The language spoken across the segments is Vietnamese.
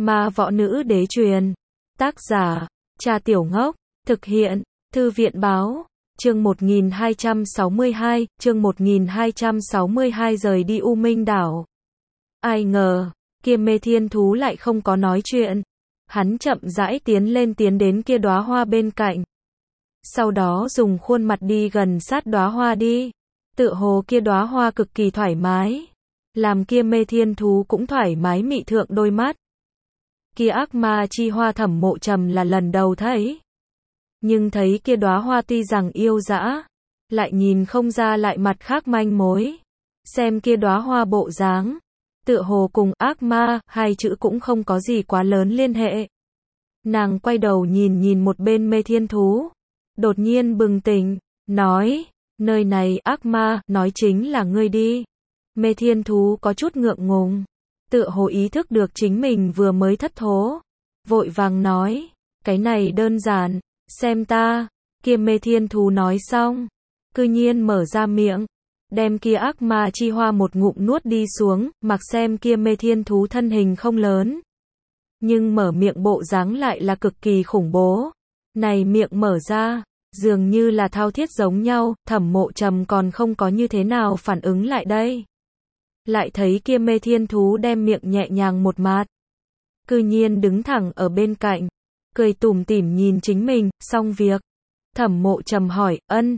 Ma võ nữ đế truyền. Tác giả, Cha Tiểu Ngốc. Thực hiện, Thư viện báo. Chương 1262, chương 1262 rời đi U Minh đảo. Ai ngờ, kia Mê Thiên Thú lại không có nói chuyện. Hắn chậm rãi tiến đến kia đóa hoa bên cạnh. Sau đó dùng khuôn mặt đi gần sát đóa hoa đi. Tựa hồ kia đóa hoa cực kỳ thoải mái. Làm kia Mê Thiên Thú cũng thoải mái mị thượng đôi mắt. Kia ác ma chi hoa Thẩm Mộ Trầm là lần đầu thấy. Nhưng thấy kia đóa hoa tuy rằng yêu dã, lại nhìn không ra lại mặt khác manh mối. Xem kia đóa hoa bộ dáng, tựa hồ cùng ác ma, hai chữ cũng không có gì quá lớn liên hệ. Nàng quay đầu nhìn một bên Mê Thiên Thú. Đột nhiên bừng tỉnh, nói, nơi này ác ma, nói chính là ngươi đi. Mê Thiên Thú có chút ngượng ngùng, tựa hồ ý thức được chính mình vừa mới thất thố. Vội vàng nói, cái này đơn giản, xem ta. Kia Mê Thiên Thú nói xong, cư nhiên mở ra miệng, đem kia ác ma chi hoa một ngụm nuốt đi xuống, mặc xem kia Mê Thiên Thú thân hình không lớn. Nhưng mở miệng bộ dáng lại là cực kỳ khủng bố. Này miệng mở ra, dường như là thao thiết giống nhau, Thẩm Mộ Trầm còn không có như thế nào phản ứng lại đây. Lại thấy kia Mê Thiên Thú đem miệng nhẹ nhàng một mạt. Cư nhiên đứng thẳng ở bên cạnh, cười tủm tỉm nhìn chính mình, xong việc. Thẩm Mộ Trầm hỏi,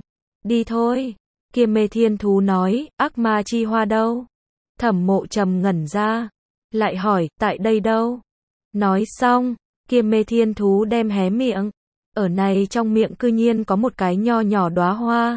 đi thôi. Kia Mê Thiên Thú nói, ác ma chi hoa đâu? Thẩm Mộ Trầm ngẩn ra, lại hỏi, tại đây đâu? Nói xong, kia Mê Thiên Thú đem hé miệng. Ở này trong miệng cư nhiên có một cái nho nhỏ đóa hoa.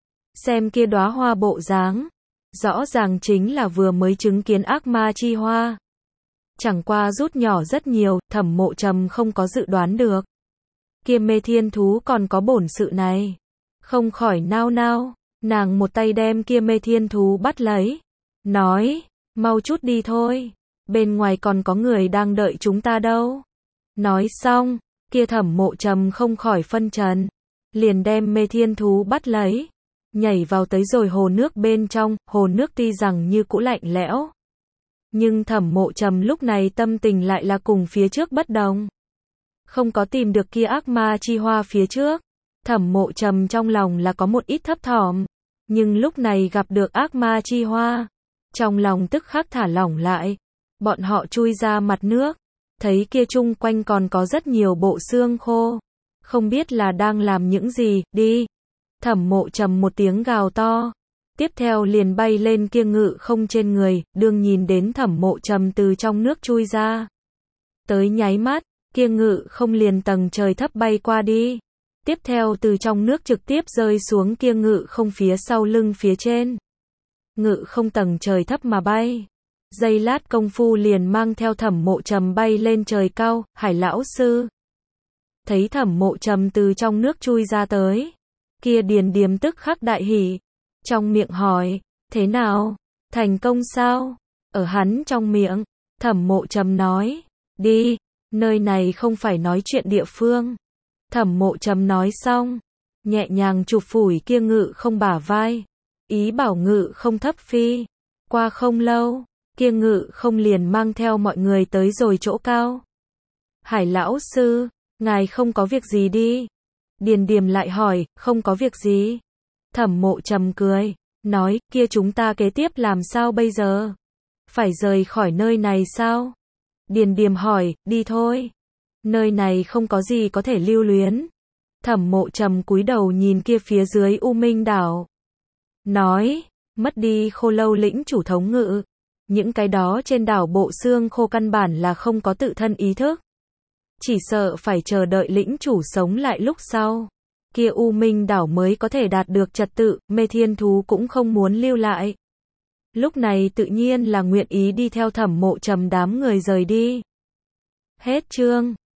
Xem kia đóa hoa bộ dáng, rõ ràng chính là vừa mới chứng kiến ác ma chi hoa. Chẳng qua rút nhỏ rất nhiều, Thẩm Mộ Trầm không có dự đoán được. Kia Mê Thiên Thú còn có bổn sự này. Không khỏi nao nao, nàng một tay đem kia Mê Thiên Thú bắt lấy. Nói, mau chút đi thôi. Bên ngoài còn có người đang đợi chúng ta đâu. Nói xong, kia Thẩm Mộ Trầm không khỏi phân trần. Liền đem Mê Thiên Thú bắt lấy. Nhảy vào tới rồi hồ nước bên trong, hồ nước tuy rằng như cũ lạnh lẽo. Nhưng Thẩm Mộ Trầm lúc này tâm tình lại là cùng phía trước bất đồng. Không có tìm được kia ác ma chi hoa phía trước. Thẩm Mộ Trầm trong lòng là có một ít thấp thỏm. Nhưng lúc này gặp được ác ma chi hoa. Trong lòng tức khắc thả lỏng lại. Bọn họ chui ra mặt nước. Thấy kia chung quanh còn có rất nhiều bộ xương khô. Không biết là đang làm những gì, đi. Thẩm Mộ Trầm một tiếng gào to. Tiếp theo liền bay lên kia ngự không trên người, đương nhìn đến Thẩm Mộ Trầm từ trong nước chui ra. Tới nháy mắt, kia ngự không liền tầng trời thấp bay qua đi. Tiếp theo từ trong nước trực tiếp rơi xuống kia ngự không phía sau lưng phía trên. Ngự không tầng trời thấp mà bay. Giây lát công phu liền mang theo Thẩm Mộ Trầm bay lên trời cao, Hải lão sư. Thấy Thẩm Mộ Trầm từ trong nước chui ra tới. Kia Điền Điềm tức khắc đại hỉ. Trong miệng hỏi, thế nào? Thành công sao? Ở hắn trong miệng, Thẩm Mộ Trầm nói, đi, nơi này không phải nói chuyện địa phương. Thẩm Mộ Trầm nói xong, nhẹ nhàng chụp phủi kia ngự không bả vai. Ý bảo ngự không thấp phi. Qua không lâu, kia ngự không liền mang theo mọi người tới rồi chỗ cao. Hải lão sư, ngài không có việc gì đi. Điền Điềm lại hỏi, không có việc gì. Thẩm Mộ Trầm cười, nói, kia chúng ta kế tiếp làm sao bây giờ? Phải rời khỏi nơi này sao? Điền Điềm hỏi, đi thôi. Nơi này không có gì có thể lưu luyến. Thẩm Mộ Trầm cúi đầu nhìn kia phía dưới U Minh đảo. Nói, mất đi Khô Lâu lĩnh chủ thống ngự. Những cái đó trên đảo bộ xương khô căn bản là không có tự thân ý thức. Chỉ sợ phải chờ đợi lĩnh chủ sống lại lúc sau. Kia U Minh đảo mới có thể đạt được trật tự, Mê Thiên Thú cũng không muốn lưu lại. Lúc này tự nhiên là nguyện ý đi theo Thẩm Mộ Trầm đám người rời đi. Hết chương.